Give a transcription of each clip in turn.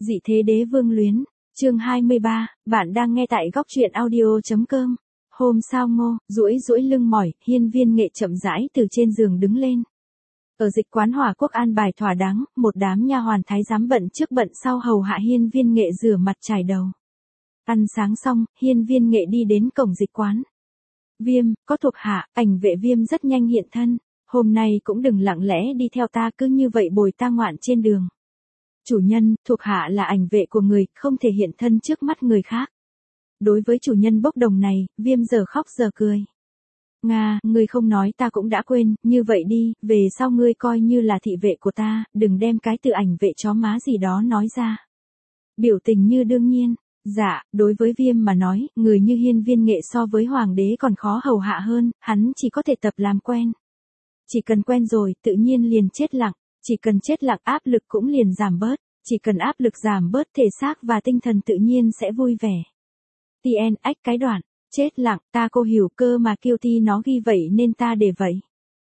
Dị thế đế vương luyến, chương 23, bạn đang nghe tại góc truyện audio.com. Hôm sau Ngô, duỗi lưng mỏi, Hiên Viên Nghệ chậm rãi từ trên giường đứng lên. Ở dịch quán Hòa Quốc an bài thỏa đáng, một đám nha hoàn thái giám bận trước bận sau hầu hạ Hiên Viên Nghệ rửa mặt chải đầu. Ăn sáng xong, Hiên Viên Nghệ đi đến cổng dịch quán. Viêm, có thuộc hạ, ảnh vệ Viêm rất nhanh hiện thân. Hôm nay cũng đừng lặng lẽ đi theo ta, cứ như vậy bồi ta ngoạn trên đường. Chủ nhân, thuộc hạ là ảnh vệ của người, không thể hiện thân trước mắt người khác. Đối với chủ nhân bốc đồng này, Viêm giờ khóc giờ cười. Nga, ngươi không nói ta cũng đã quên, như vậy đi, về sau ngươi coi như là thị vệ của ta, đừng đem cái từ ảnh vệ chó má gì đó nói ra. Biểu tình như đương nhiên. Dạ, đối với Viêm mà nói, người như Hiên Viên Nghệ so với hoàng đế còn khó hầu hạ hơn, hắn chỉ có thể tập làm quen. Chỉ cần quen rồi, tự nhiên liền chết lặng. Chỉ cần chết lặng áp lực cũng liền giảm bớt, chỉ cần áp lực giảm bớt thể xác và tinh thần tự nhiên sẽ vui vẻ. TN ách cái đoạn, chết lặng, ta cô hiểu cơ mà kiêu ti nó ghi vậy nên ta để vậy.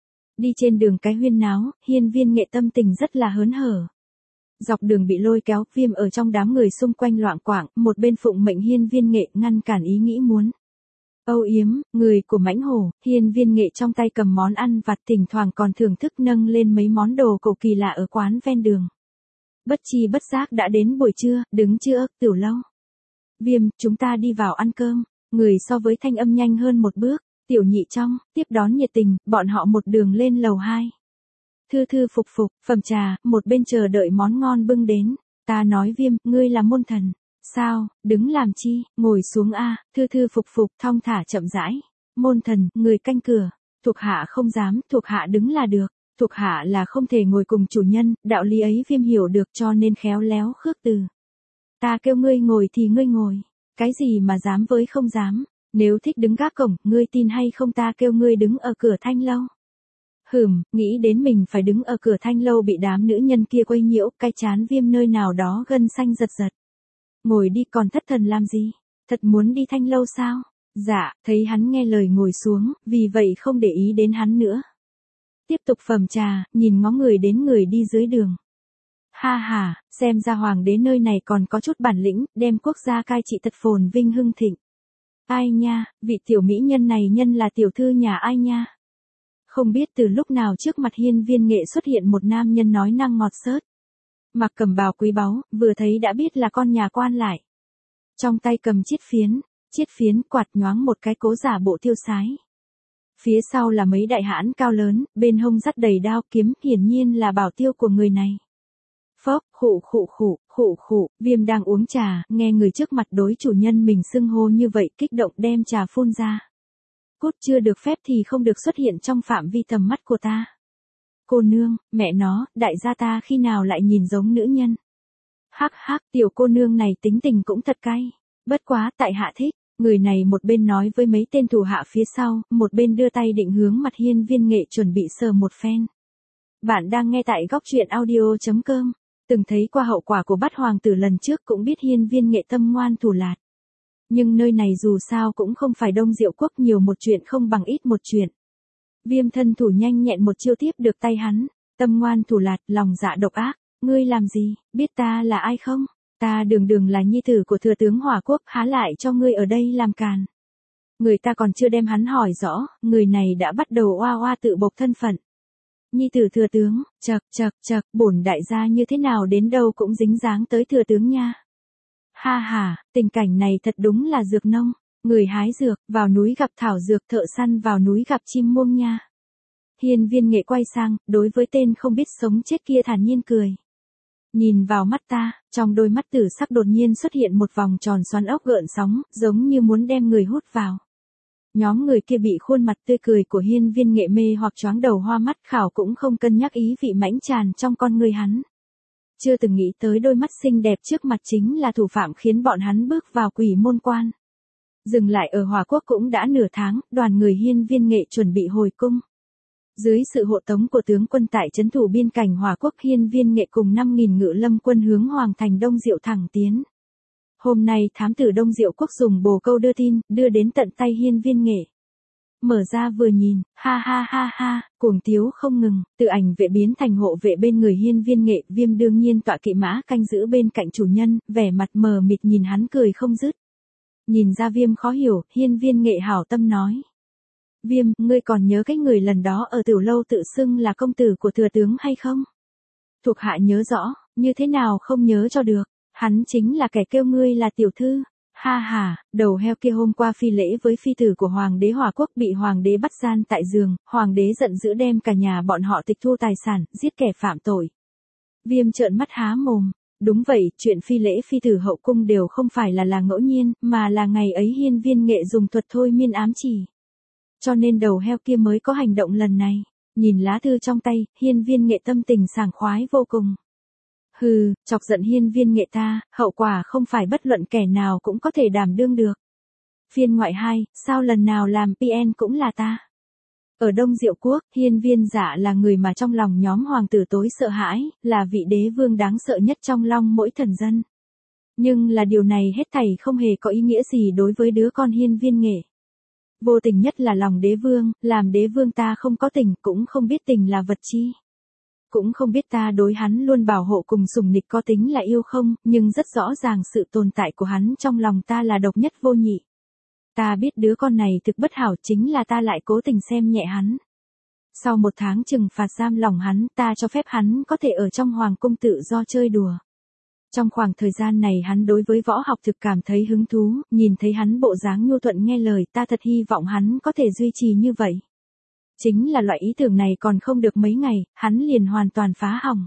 Đi trên đường cái huyên náo, Hiên Viên Nghệ tâm tình rất là hớn hở. Dọc đường bị lôi kéo, Viêm ở trong đám người xung quanh loạng quạng, một bên phụng mệnh Hiên Viên Nghệ ngăn cản ý nghĩ muốn. Âu yếm, người của mãnh hổ, Hiên Viên Nghệ trong tay cầm món ăn vặt, thỉnh thoảng còn thưởng thức nâng lên mấy món đồ cầu kỳ lạ ở quán ven đường. Bất chi bất giác đã đến buổi trưa, đứng chưa tiểu lâu. Viêm, chúng ta đi vào ăn cơm. Người so với thanh âm nhanh hơn một bước, tiểu nhị trong, tiếp đón nhiệt tình, bọn họ một đường lên lầu 2. Thư thư phục phục, phẩm trà, một bên chờ đợi món ngon bưng đến. Ta nói Viêm, ngươi là môn thần. Sao, đứng làm chi, ngồi xuống a. Thư thư phục phục, thong thả chậm rãi. Môn thần, người canh cửa. Thuộc hạ không dám, thuộc hạ đứng là được. Thuộc hạ là không thể ngồi cùng chủ nhân, đạo lý ấy Viêm hiểu được cho nên khéo léo khước từ. Ta kêu ngươi ngồi thì ngươi ngồi. Cái gì mà dám với không dám. Nếu thích đứng gác cổng, ngươi tin hay không ta kêu ngươi đứng ở cửa thanh lâu. Nghĩ đến mình phải đứng ở cửa thanh lâu bị đám nữ nhân kia quấy nhiễu, cái chán Viêm nơi nào đó gân xanh giật giật. Ngồi đi còn thất thần làm gì? Thật muốn đi thanh lâu sao? Dạ, thấy hắn nghe lời ngồi xuống, vì vậy không để ý đến hắn nữa. Tiếp tục phẩm trà, nhìn ngó người đến người đi dưới đường. Ha ha, xem ra hoàng đế nơi này còn có chút bản lĩnh, đem quốc gia cai trị thật phồn vinh hưng thịnh. Ai nha, vị tiểu mỹ nhân này nhân là tiểu thư nhà ai nha? Không biết từ lúc nào trước mặt Hiên Viên Nghệ xuất hiện một nam nhân nói năng ngọt xớt. Mặc cầm bào quý báu, vừa thấy đã biết là con nhà quan lại. Trong tay cầm chiết phiến quạt nhoáng một cái cố giả bộ tiêu sái. Phía sau là mấy đại hãn cao lớn, bên hông dắt đầy đao kiếm, hiển nhiên là bảo tiêu của người này. Phốc, khụ, Viêm đang uống trà, nghe người trước mặt đối chủ nhân mình xưng hô như vậy, kích động đem trà phun ra. Cút, chưa được phép thì không được xuất hiện trong phạm vi tầm mắt của ta. Cô nương, mẹ nó, đại gia ta khi nào lại nhìn giống nữ nhân. Hắc, tiểu cô nương này tính tình cũng thật cay. Bất quá, tại hạ thích. Người này một bên nói với mấy tên thủ hạ phía sau, một bên đưa tay định hướng mặt Hiên Viên Nghệ chuẩn bị sờ một phen. Bạn đang nghe tại góc truyện audio.com. Từng thấy qua hậu quả của bắt hoàng tử lần trước cũng biết Hiên Viên Nghệ tâm ngoan thủ lạt. Nhưng nơi này dù sao cũng không phải Đông Diệu Quốc, nhiều một chuyện không bằng ít một chuyện. Viêm thân thủ nhanh nhẹn một chiêu tiếp được tay hắn. Tâm ngoan thủ lạt, lòng dạ độc ác. Ngươi làm gì, biết ta là ai không? Ta đường là nhi tử của thừa tướng Hòa Quốc, há lại cho ngươi ở đây làm càn. Người ta còn chưa đem hắn hỏi rõ, người này đã bắt đầu oa oa tự bộc thân phận. Nhi tử thừa tướng, chậc, bổn đại gia như thế nào đến đâu cũng dính dáng tới thừa tướng nha. Ha ha, tình cảnh này thật đúng là dược nông, người hái dược, vào núi gặp thảo dược, thợ săn vào núi gặp chim muông nha. Hiên Viên Nghệ quay sang, đối với tên không biết sống chết kia thản nhiên cười. Nhìn vào mắt ta, trong đôi mắt tử sắc đột nhiên xuất hiện một vòng tròn xoắn ốc gợn sóng, giống như muốn đem người hút vào. Nhóm người kia bị khuôn mặt tươi cười của Hiên Viên Nghệ mê hoặc choáng đầu hoa mắt, khảo cũng không cân nhắc ý vị mãnh tràn trong con người hắn. Chưa từng nghĩ tới đôi mắt xinh đẹp trước mặt chính là thủ phạm khiến bọn hắn bước vào quỷ môn quan. Dừng lại ở Hòa Quốc cũng đã nửa tháng, đoàn người Hiên Viên Nghệ chuẩn bị hồi cung. Dưới sự hộ tống của tướng quân tại trấn thủ biên cảnh Hòa Quốc, Hiên Viên Nghệ cùng 5.000 ngự lâm quân hướng hoàng thành Đông Diệu thẳng tiến. Hôm nay thám tử Đông Diệu Quốc dùng bồ câu đưa tin, đưa đến tận tay Hiên Viên Nghệ. Mở ra vừa nhìn, ha ha ha ha, cuồng tiếu không ngừng, từ ảnh vệ biến thành hộ vệ bên người Hiên Viên Nghệ, Viêm đương nhiên tọa kỵ mã canh giữ bên cạnh chủ nhân, vẻ mặt mờ mịt nhìn hắn cười không dứt. Nhìn ra Viêm khó hiểu, Hiên Viên Nghệ hảo tâm nói. Viêm, ngươi còn nhớ cái người lần đó ở tiểu lâu tự xưng là công tử của thừa tướng hay không? Thuộc hạ nhớ rõ, như thế nào không nhớ cho được, hắn chính là kẻ kêu ngươi là tiểu thư. Ha ha, đầu heo kia hôm qua phi lễ với phi tử của hoàng đế Hòa Quốc bị hoàng đế bắt gian tại giường, hoàng đế giận dữ đem cả nhà bọn họ tịch thu tài sản, giết kẻ phạm tội. Viêm trợn mắt há mồm. Đúng vậy, chuyện phi lễ phi tử hậu cung đều không phải là ngẫu nhiên, mà là ngày ấy Hiên Viên Nghệ dùng thuật thôi miên ám chỉ. Cho nên đầu heo kia mới có hành động lần này. Nhìn lá thư trong tay, Hiên Viên Nghệ tâm tình sảng khoái vô cùng. Hừ, chọc giận Hiên Viên Nghệ ta, hậu quả không phải bất luận kẻ nào cũng có thể đảm đương được. Phiên ngoại 2, sao lần nào làm PN cũng là ta. Ở Đông Diệu Quốc, Hiên Viên Dạ là người mà trong lòng nhóm hoàng tử tối sợ hãi, là vị đế vương đáng sợ nhất trong lòng mỗi thần dân. Nhưng là điều này hết thảy không hề có ý nghĩa gì đối với đứa con Hiên Viên Nghệ. Vô tình nhất là lòng đế vương, làm đế vương ta không có tình, cũng không biết tình là vật chi. Cũng không biết ta đối hắn luôn bảo hộ cùng sủng nịch có tính là yêu không, nhưng rất rõ ràng sự tồn tại của hắn trong lòng ta là độc nhất vô nhị. Ta biết đứa con này thực bất hảo, chính là ta lại cố tình xem nhẹ hắn. Sau 1 tháng trừng phạt giam lòng hắn, ta cho phép hắn có thể ở trong hoàng cung tự do chơi đùa. Trong khoảng thời gian này hắn đối với võ học thực cảm thấy hứng thú, nhìn thấy hắn bộ dáng nhu thuận nghe lời, ta thật hy vọng hắn có thể duy trì như vậy. Chính là loại ý tưởng này còn không được mấy ngày, hắn liền hoàn toàn phá hỏng.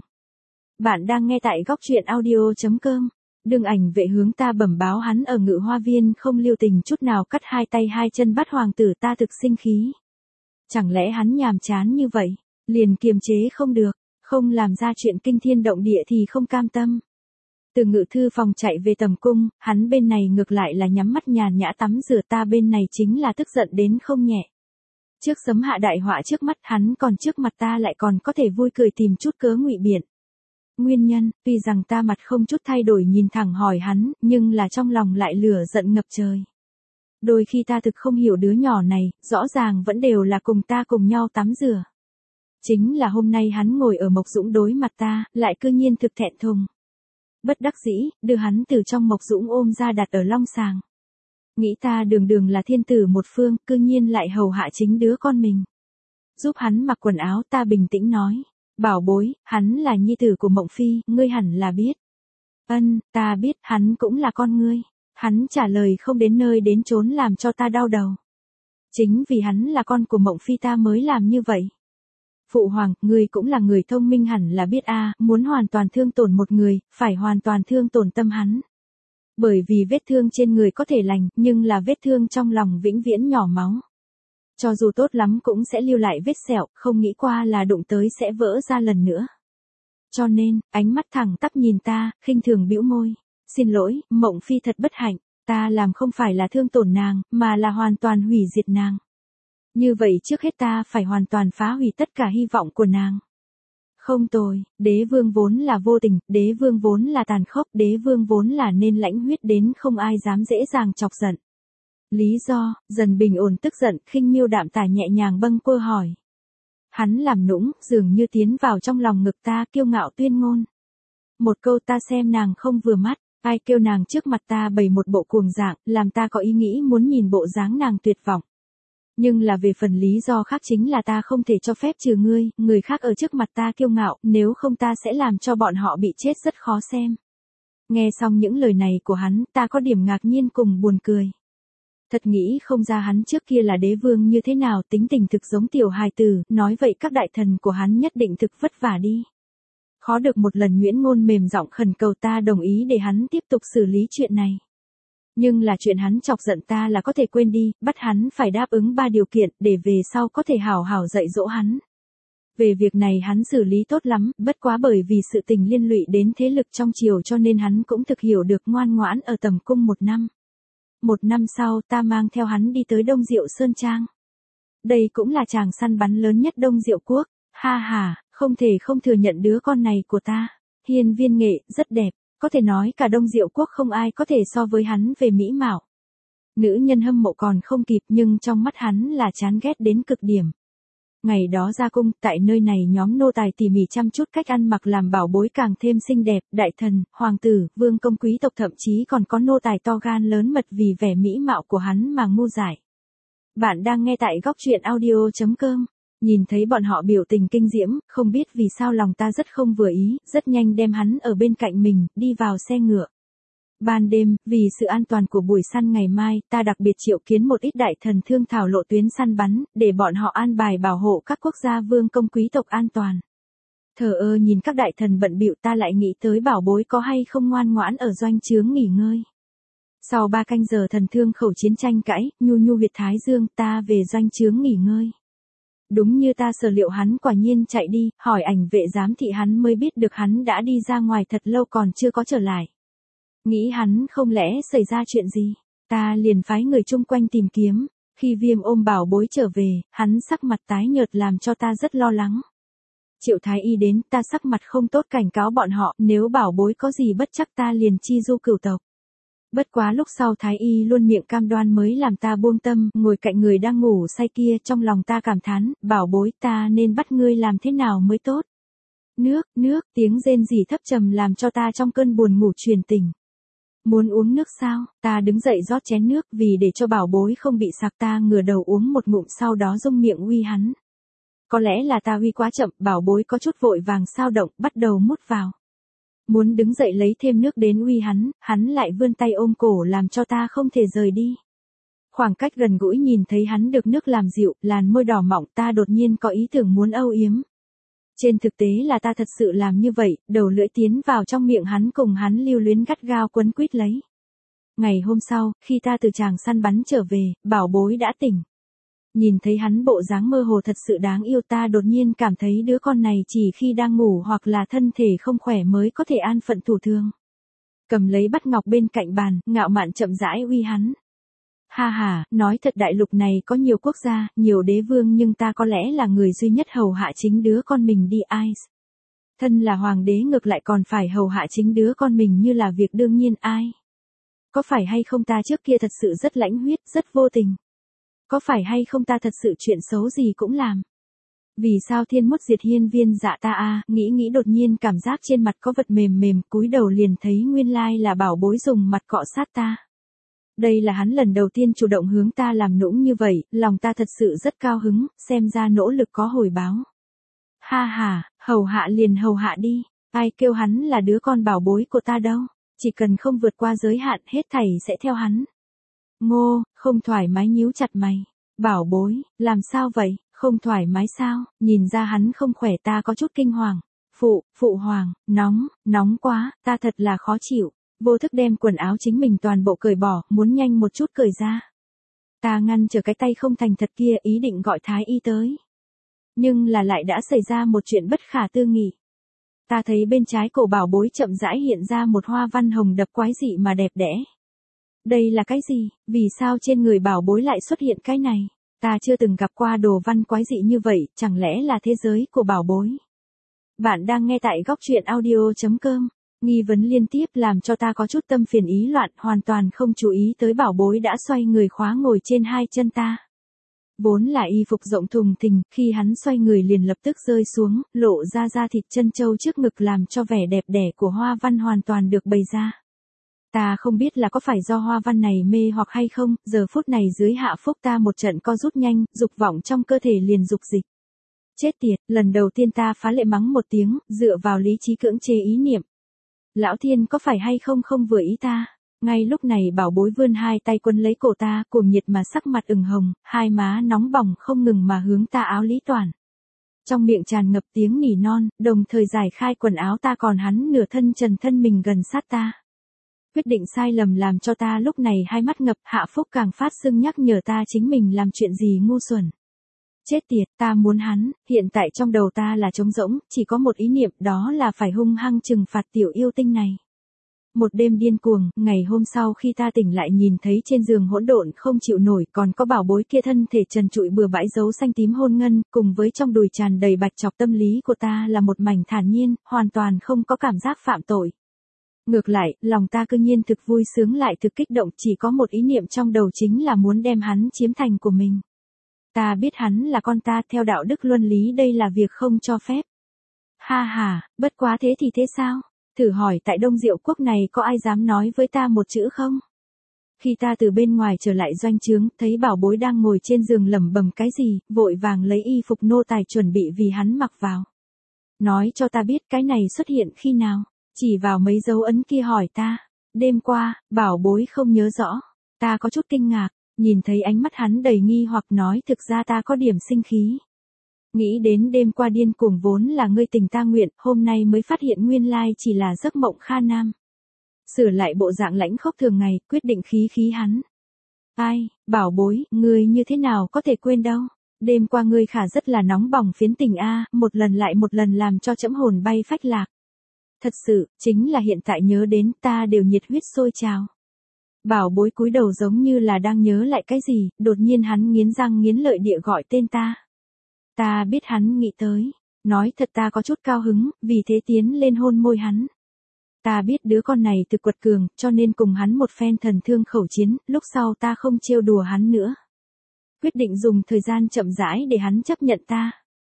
Bạn đang nghe tại góc truyện audio.com. Đường ảnh vệ hướng ta bẩm báo hắn ở Ngự Hoa Viên không lưu tình chút nào cắt 2 tay 2 chân bắt hoàng tử, ta thực sinh khí. Chẳng lẽ hắn nhàm chán như vậy, liền kiềm chế không được, không làm ra chuyện kinh thiên động địa thì không cam tâm. Từ ngự thư phòng chạy về tầm cung, hắn bên này ngược lại là nhắm mắt nhàn nhã tắm rửa, ta bên này chính là tức giận đến không nhẹ. Trước sấm hạ đại họa trước mắt hắn còn trước mặt ta lại còn có thể vui cười tìm chút cớ ngụy biện. Nguyên nhân, tuy rằng ta mặt không chút thay đổi nhìn thẳng hỏi hắn, nhưng là trong lòng lại lửa giận ngập trời. Đôi khi ta thực không hiểu đứa nhỏ này, rõ ràng vẫn đều là cùng ta cùng nhau tắm rửa. Chính là hôm nay hắn ngồi ở Mộc Dũng đối mặt ta, lại cư nhiên thực thẹn thùng. Bất đắc dĩ, đưa hắn từ trong Mộc Dũng ôm ra đặt ở long sàng. Nghĩ ta đường đường là thiên tử một phương, cư nhiên lại hầu hạ chính đứa con mình. Giúp hắn mặc quần áo, ta bình tĩnh nói. Bảo bối, hắn là nhi tử của Mộng Phi, ngươi hẳn là biết. Ân, ta biết, hắn cũng là con ngươi. Hắn trả lời không đến nơi đến chốn làm cho ta đau đầu. Chính vì hắn là con của Mộng Phi ta mới làm như vậy. Phụ hoàng, ngươi cũng là người thông minh hẳn là biết a, muốn hoàn toàn thương tổn một người, phải hoàn toàn thương tổn tâm hắn. Bởi vì vết thương trên người có thể lành, nhưng là vết thương trong lòng vĩnh viễn nhỏ máu. Cho dù tốt lắm cũng sẽ lưu lại vết sẹo, không nghĩ qua là đụng tới sẽ vỡ ra lần nữa. Cho nên, ánh mắt thẳng tắp nhìn ta, khinh thường bĩu môi. Xin lỗi, Mộng Phi thật bất hạnh, ta làm không phải là thương tổn nàng, mà là hoàn toàn hủy diệt nàng. Như vậy trước hết ta phải hoàn toàn phá hủy tất cả hy vọng của nàng. Không tồi, đế vương vốn là vô tình, đế vương vốn là tàn khốc, đế vương vốn là nên lãnh huyết đến không ai dám dễ dàng chọc giận. Lý do, dần bình ổn tức giận, khinh miêu đạm tả nhẹ nhàng bâng quơ hỏi. Hắn làm nũng, dường như tiến vào trong lòng ngực ta, kiêu ngạo tuyên ngôn. Một câu ta xem nàng không vừa mắt, ai kêu nàng trước mặt ta bày một bộ cuồng dạng, làm ta có ý nghĩ muốn nhìn bộ dáng nàng tuyệt vọng. Nhưng là về phần lý do khác chính là ta không thể cho phép trừ ngươi, người khác ở trước mặt ta kiêu ngạo, nếu không ta sẽ làm cho bọn họ bị chết rất khó xem. Nghe xong những lời này của hắn, ta có điểm ngạc nhiên cùng buồn cười. Thật nghĩ không ra hắn trước kia là đế vương như thế nào, tính tình thực giống tiểu hài tử, nói vậy các đại thần của hắn nhất định thực vất vả đi. Khó được một lần Nguyễn Ngôn mềm giọng khẩn cầu ta đồng ý để hắn tiếp tục xử lý chuyện này. Nhưng là chuyện hắn chọc giận ta là có thể quên đi, bắt hắn phải đáp ứng 3 điều kiện, để về sau có thể hảo hảo dạy dỗ hắn. Về việc này hắn xử lý tốt lắm, bất quá bởi vì sự tình liên lụy đến thế lực trong triều cho nên hắn cũng thực hiểu được ngoan ngoãn ở tầm cung 1 năm. 1 năm sau ta mang theo hắn đi tới Đông Diệu Sơn Trang. Đây cũng là tràng săn bắn lớn nhất Đông Diệu Quốc, ha ha, không thể không thừa nhận đứa con này của ta. Hiên Viên Nghệ, rất đẹp, có thể nói cả Đông Diệu Quốc không ai có thể so với hắn về mỹ mạo. Nữ nhân hâm mộ còn không kịp nhưng trong mắt hắn là chán ghét đến cực điểm. Ngày đó ra cung, tại nơi này nhóm nô tài tỉ mỉ chăm chút cách ăn mặc làm bảo bối càng thêm xinh đẹp, đại thần, hoàng tử, vương công quý tộc thậm chí còn có nô tài to gan lớn mật vì vẻ mỹ mạo của hắn mà ngu dại. Bạn đang nghe tại góc truyện audio.com. Nhìn thấy bọn họ biểu tình kinh diễm, không biết vì sao lòng ta rất không vừa ý, rất nhanh đem hắn ở bên cạnh mình, đi vào xe ngựa. Ban đêm, vì sự an toàn của buổi săn ngày mai, ta đặc biệt triệu kiến một ít đại thần thương thảo lộ tuyến săn bắn, để bọn họ an bài bảo hộ các quốc gia vương công quý tộc an toàn. Thờ ơ nhìn các đại thần bận bịu, ta lại nghĩ tới bảo bối có hay không ngoan ngoãn ở doanh trướng nghỉ ngơi. Sau 3 canh giờ thần thương khẩu chiến tranh cãi, nhu nhu huyệt thái dương, ta về doanh trướng nghỉ ngơi. Đúng như ta sở liệu, hắn quả nhiên chạy đi, hỏi ảnh vệ giám thị hắn mới biết được hắn đã đi ra ngoài thật lâu còn chưa có trở lại. Nghĩ hắn không lẽ xảy ra chuyện gì, ta liền phái người chung quanh tìm kiếm. Khi Viêm ôm bảo bối trở về, hắn sắc mặt tái nhợt làm cho ta rất lo lắng. Triệu Thái Y đến, ta sắc mặt không tốt cảnh cáo bọn họ, nếu bảo bối có gì bất chắc ta liền chi du cửu tộc. Bất quá lúc sau Thái Y luôn miệng cam đoan mới làm ta buông tâm, ngồi cạnh người đang ngủ say kia, trong lòng ta cảm thán, bảo bối ta nên bắt ngươi làm thế nào mới tốt. Nước, tiếng rên rỉ thấp trầm làm cho ta trong cơn buồn ngủ truyền tỉnh. Muốn uống nước sao? Ta đứng dậy rót chén nước, vì để cho bảo bối không bị sặc ta ngửa đầu uống một ngụm, sau đó rung miệng uy hắn. Có lẽ là ta uy quá chậm, bảo bối có chút vội vàng sao động, bắt đầu mút vào. Muốn đứng dậy lấy thêm nước đến uy hắn lại vươn tay ôm cổ làm cho ta không thể rời đi. Khoảng cách gần gũi nhìn thấy hắn được nước làm dịu, làn môi đỏ mọng, ta đột nhiên có ý tưởng muốn âu yếm. Trên thực tế là ta thật sự làm như vậy, đầu lưỡi tiến vào trong miệng hắn cùng hắn lưu luyến gắt gao quấn quýt lấy. Ngày hôm sau, khi ta từ tràng săn bắn trở về, bảo bối đã tỉnh. Nhìn thấy hắn bộ dáng mơ hồ thật sự đáng yêu, ta đột nhiên cảm thấy đứa con này chỉ khi đang ngủ hoặc là thân thể không khỏe mới có thể an phận thủ thường. Cầm lấy bát ngọc bên cạnh bàn, ngạo mạn chậm rãi uy hắn. Ha ha, nói thật đại lục này có nhiều quốc gia, nhiều đế vương nhưng ta có lẽ là người duy nhất hầu hạ chính đứa con mình đi Ice. Thân là hoàng đế ngược lại còn phải hầu hạ chính đứa con mình như là việc đương nhiên ai. Có phải hay không ta trước kia thật sự rất lãnh huyết, rất vô tình? Có phải hay không ta thật sự chuyện xấu gì cũng làm? Vì sao thiên mốt diệt hiên viên dạ ta a? Nghĩ đột nhiên cảm giác trên mặt có vật mềm mềm, cúi đầu liền thấy nguyên lai là bảo bối dùng mặt cọ sát ta. Đây là hắn lần đầu tiên chủ động hướng ta làm nũng như vậy, lòng ta thật sự rất cao hứng, xem ra nỗ lực có hồi báo. Ha ha, hầu hạ liền hầu hạ đi, ai kêu hắn là đứa con bảo bối của ta đâu, chỉ cần không vượt qua giới hạn hết thảy sẽ theo hắn. Ngô, không thoải mái nhíu chặt mày. Bảo bối, làm sao vậy, không thoải mái sao? Nhìn ra hắn không khỏe ta có chút kinh hoàng. Phụ hoàng, nóng quá, ta thật là khó chịu. Vô thức đem quần áo chính mình toàn bộ cởi bỏ, muốn nhanh một chút cởi ra. Ta ngăn trở cái tay không thành thật kia, ý định gọi Thái Y tới. Nhưng là lại đã xảy ra một chuyện bất khả tư nghị. Ta thấy bên trái cổ bảo bối chậm rãi hiện ra một hoa văn hồng đập quái dị mà đẹp đẽ. Đây là cái gì? Vì sao trên người bảo bối lại xuất hiện cái này? Ta chưa từng gặp qua đồ văn quái dị như vậy, chẳng lẽ là thế giới của bảo bối? Bạn đang nghe tại góc truyện audio.com. Nghi vấn liên tiếp làm cho ta có chút tâm phiền ý loạn, hoàn toàn không chú ý tới bảo bối đã xoay người khóa ngồi trên hai chân ta. Vốn là y phục rộng thùng thình, khi hắn xoay người liền lập tức rơi xuống, lộ ra da thịt chân châu trước ngực làm cho vẻ đẹp đẽ của hoa văn hoàn toàn được bày ra. Ta không biết là có phải do hoa văn này mê hoặc hay không, giờ phút này dưới hạ phúc ta một trận co rút nhanh, dục vọng trong cơ thể liền dục dịch. Chết tiệt, lần đầu tiên ta phá lệ mắng một tiếng, dựa vào lý trí cưỡng chế ý niệm. Lão thiên có phải hay không vừa ý ta? Ngay lúc này bảo bối vươn hai tay quấn lấy cổ ta, cuồng nhiệt mà sắc mặt ửng hồng, hai má nóng bỏng không ngừng mà hướng ta áo lý toàn. Trong miệng tràn ngập tiếng nỉ non, đồng thời giải khai quần áo ta còn hắn nửa thân trần thân mình gần sát ta. Quyết định sai lầm làm cho ta lúc này hai mắt ngập, hạ phúc càng phát sưng nhắc nhở ta chính mình làm chuyện gì ngu xuẩn. Chết tiệt, ta muốn hắn, hiện tại trong đầu ta là trống rỗng, chỉ có một ý niệm đó là phải hung hăng trừng phạt tiểu yêu tinh này. Một đêm điên cuồng, ngày hôm sau khi ta tỉnh lại nhìn thấy trên giường hỗn độn không chịu nổi, còn có bảo bối kia thân thể trần trụi bừa bãi dấu xanh tím hôn ngân, cùng với trong đùi tràn đầy bạch chọc, tâm lý của ta là một mảnh thản nhiên, hoàn toàn không có cảm giác phạm tội. Ngược lại, lòng ta cư nhiên thực vui sướng lại thực kích động, chỉ có một ý niệm trong đầu chính là muốn đem hắn chiếm thành của mình. Ta biết hắn là con ta, theo đạo đức luân lý đây là việc không cho phép. Ha ha, bất quá thế thì thế sao? Thử hỏi tại Đông Diệu Quốc này có ai dám nói với ta một chữ không? Khi ta từ bên ngoài trở lại doanh trướng, thấy bảo bối đang ngồi trên giường lẩm bẩm cái gì, vội vàng lấy y phục nô tài chuẩn bị vì hắn mặc vào. Nói cho ta biết cái này xuất hiện khi nào, chỉ vào mấy dấu ấn kia hỏi ta. Đêm qua, bảo bối không nhớ rõ. Ta có chút kinh ngạc, nhìn thấy ánh mắt hắn đầy nghi hoặc nói thực ra ta có điểm sinh khí. Nghĩ đến đêm qua điên cuồng vốn là ngươi tình ta nguyện, hôm nay mới phát hiện nguyên lai chỉ là giấc mộng Kha Nam. Sửa lại bộ dạng lãnh khốc thường ngày, quyết định khí khí hắn. Ai, bảo bối, ngươi như thế nào có thể quên đâu. Đêm qua ngươi khả rất là nóng bỏng phiến tình a, một lần lại một lần làm cho trẫm hồn bay phách lạc. Thật sự, chính là hiện tại nhớ đến ta đều nhiệt huyết sôi trào. Bảo bối cúi đầu giống như là đang nhớ lại cái gì, đột nhiên hắn nghiến răng nghiến lợi địa gọi tên ta. Ta biết hắn nghĩ tới, nói thật ta có chút cao hứng, vì thế tiến lên hôn môi hắn. Ta biết đứa con này thực quật cường, cho nên cùng hắn một phen thần thương khẩu chiến, lúc sau ta không trêu đùa hắn nữa. Quyết định dùng thời gian chậm rãi để hắn chấp nhận ta.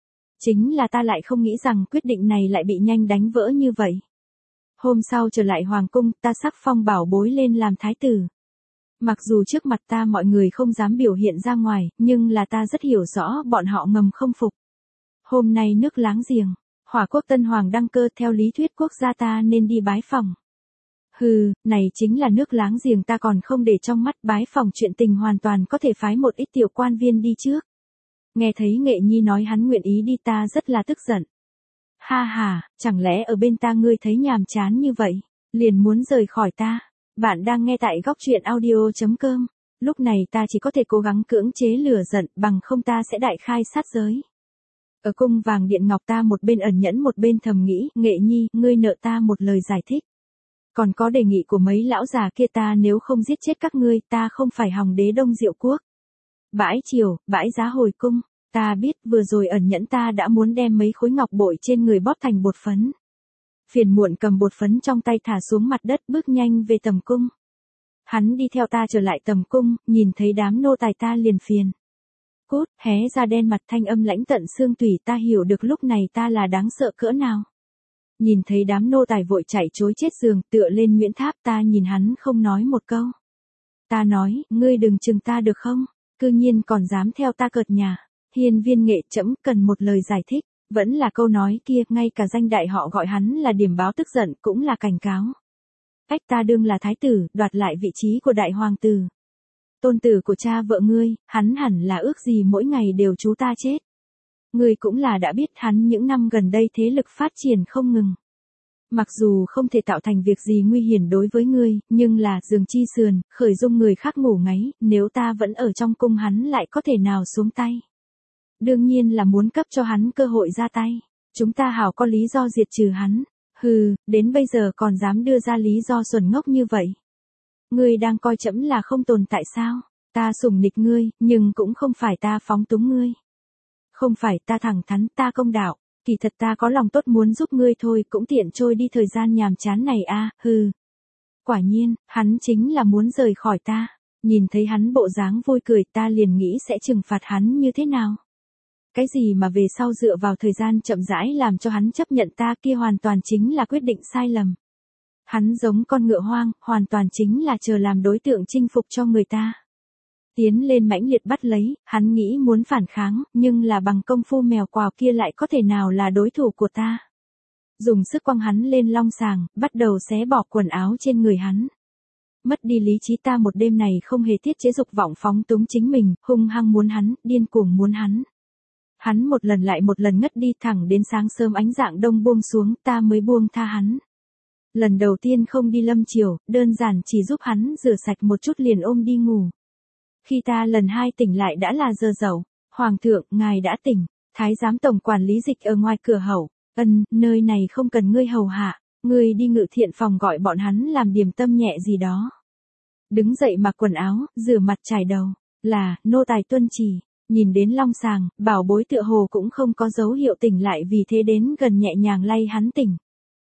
Chính là ta lại không nghĩ rằng quyết định này lại bị nhanh đánh vỡ như vậy. Hôm sau trở lại hoàng cung, ta sắc phong bảo bối lên làm thái tử. Mặc dù trước mặt ta mọi người không dám biểu hiện ra ngoài, nhưng là ta rất hiểu rõ bọn họ ngầm không phục. Hôm nay nước láng giềng, Hỏa quốc tân hoàng đăng cơ, theo lý thuyết quốc gia ta nên đi bái phỏng. Hừ, này chính là nước láng giềng ta còn không để trong mắt, bái phỏng chuyện tình hoàn toàn có thể phái một ít tiểu quan viên đi trước. Nghe thấy Nghệ Nhi nói hắn nguyện ý đi ta rất là tức giận. Ha ha, chẳng lẽ ở bên ta ngươi thấy nhàm chán như vậy, liền muốn rời khỏi ta. Bạn đang nghe tại góc truyện audio.com. Lúc này ta chỉ có thể cố gắng cưỡng chế lửa giận, bằng không ta sẽ đại khai sát giới. Ở cung vàng điện ngọc ta một bên ẩn nhẫn một bên thầm nghĩ, Nghệ Nhi, ngươi nợ ta một lời giải thích. Còn có đề nghị của mấy lão già kia, ta nếu không giết chết các ngươi, ta không phải hòng đế Đông Diệu Quốc. Bãi triều, bãi giá hồi cung, ta biết vừa rồi ẩn nhẫn ta đã muốn đem mấy khối ngọc bội trên người bóp thành bột phấn. Phiền muộn cầm bột phấn trong tay thả xuống mặt đất, bước nhanh về tầm cung. Hắn đi theo ta trở lại tầm cung, nhìn thấy đám nô tài ta liền phiền. Cút, hé ra đen mặt, thanh âm lãnh tận xương tủy, ta hiểu được lúc này ta là đáng sợ cỡ nào. Nhìn thấy đám nô tài vội chạy trối chết giường, tựa lên Nguyễn Tháp, ta nhìn hắn không nói một câu. Ta nói, ngươi đừng chừng ta được không, cư nhiên còn dám theo ta cợt nhà. Hiên Viên Nghệ, trẫm cần một lời giải thích. Vẫn là câu nói kia, ngay cả danh đại họ gọi hắn là điểm báo tức giận, cũng là cảnh cáo. Ách, ta đương là thái tử, đoạt lại vị trí của đại hoàng tử. Tôn tử của cha vợ ngươi, hắn hẳn là ước gì mỗi ngày đều chú ta chết. Ngươi cũng là đã biết hắn những năm gần đây thế lực phát triển không ngừng. Mặc dù không thể tạo thành việc gì nguy hiểm đối với ngươi, nhưng là giường chi sườn, khởi dung người khác ngủ ngáy, nếu ta vẫn ở trong cung hắn lại có thể nào xuống tay. Đương nhiên là muốn cấp cho hắn cơ hội ra tay. Chúng ta hảo có lý do diệt trừ hắn. Hừ, đến bây giờ còn dám đưa ra lý do xuẩn ngốc như vậy. Ngươi đang coi trẫm là không tồn tại sao? Ta sủng nịch ngươi, nhưng cũng không phải ta phóng túng ngươi. Không phải ta thẳng thắn, ta công đạo. Kỳ thật ta có lòng tốt muốn giúp ngươi thôi, cũng tiện trôi đi thời gian nhàm chán này a, hừ. Quả nhiên, hắn chính là muốn rời khỏi ta. Nhìn thấy hắn bộ dáng vui cười, ta liền nghĩ sẽ trừng phạt hắn như thế nào. Cái gì mà về sau dựa vào thời gian chậm rãi làm cho hắn chấp nhận ta, kia hoàn toàn chính là quyết định sai lầm. Hắn giống con ngựa hoang, hoàn toàn chính là chờ làm đối tượng chinh phục cho người ta. Tiến lên mãnh liệt bắt lấy, hắn nghĩ muốn phản kháng, nhưng là bằng công phu mèo quào kia lại có thể nào là đối thủ của ta. Dùng sức quăng hắn lên long sàng, bắt đầu xé bỏ quần áo trên người hắn. Mất đi lý trí, ta một đêm này không hề tiết chế dục vọng phóng túng chính mình, hung hăng muốn hắn, điên cuồng muốn hắn. Hắn một lần lại một lần ngất đi, thẳng đến sáng sớm ánh rạng đông buông xuống, ta mới buông tha hắn. Lần đầu tiên không đi lâm triều, đơn giản chỉ giúp hắn rửa sạch một chút liền ôm đi ngủ. Khi ta lần hai tỉnh lại đã là giờ dậu. Hoàng thượng, ngài đã tỉnh. Thái giám tổng quản lý Dịch ở ngoài cửa hậu. Nơi này không cần ngươi hầu hạ. Ngươi đi ngự thiện phòng gọi bọn hắn làm điểm tâm nhẹ gì đó. Đứng dậy mặc quần áo, rửa mặt chải đầu. Là, nô tài tuân chỉ. Nhìn đến long sàng, bảo bối tựa hồ cũng không có dấu hiệu tỉnh lại, vì thế đến gần nhẹ nhàng lay hắn tỉnh.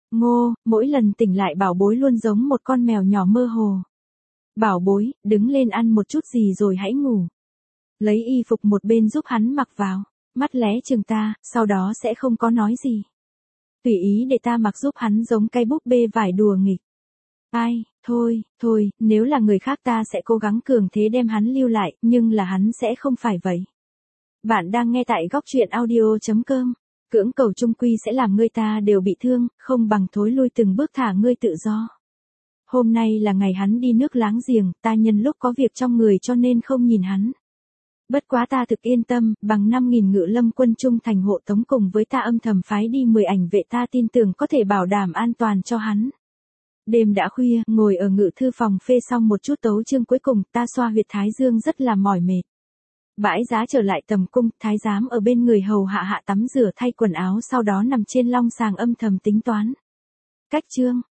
Ngô, mỗi lần tỉnh lại bảo bối luôn giống một con mèo nhỏ mơ hồ. Bảo bối, đứng lên ăn một chút gì rồi hãy ngủ. Lấy y phục một bên giúp hắn mặc vào, mắt lé chừng ta, sau đó sẽ không có nói gì. Tùy ý để ta mặc giúp hắn giống cái búp bê vải đùa nghịch. Ai, thôi, nếu là người khác ta sẽ cố gắng cường thế đem hắn lưu lại, nhưng là hắn sẽ không phải vậy. Bạn đang nghe tại góc truyện audio.com. Cưỡng cầu chung quy sẽ làm ngươi ta đều bị thương, không bằng thối lui từng bước thả ngươi tự do. Hôm nay là ngày hắn đi nước láng giềng, ta nhân lúc có việc trong người cho nên không nhìn hắn. Bất quá ta thực yên tâm, bằng 5.000 ngự lâm quân trung thành hộ tống cùng với ta âm thầm phái đi 10 ảnh vệ, ta tin tưởng có thể bảo đảm an toàn cho hắn. Đêm đã khuya, ngồi ở ngự thư phòng phê xong một chút tấu chương cuối cùng, ta xoa huyệt thái dương rất là mỏi mệt. Bãi giá trở lại tầm cung, thái giám ở bên người hầu hạ tắm rửa thay quần áo, sau đó nằm trên long sàng âm thầm tính toán. Cách chương,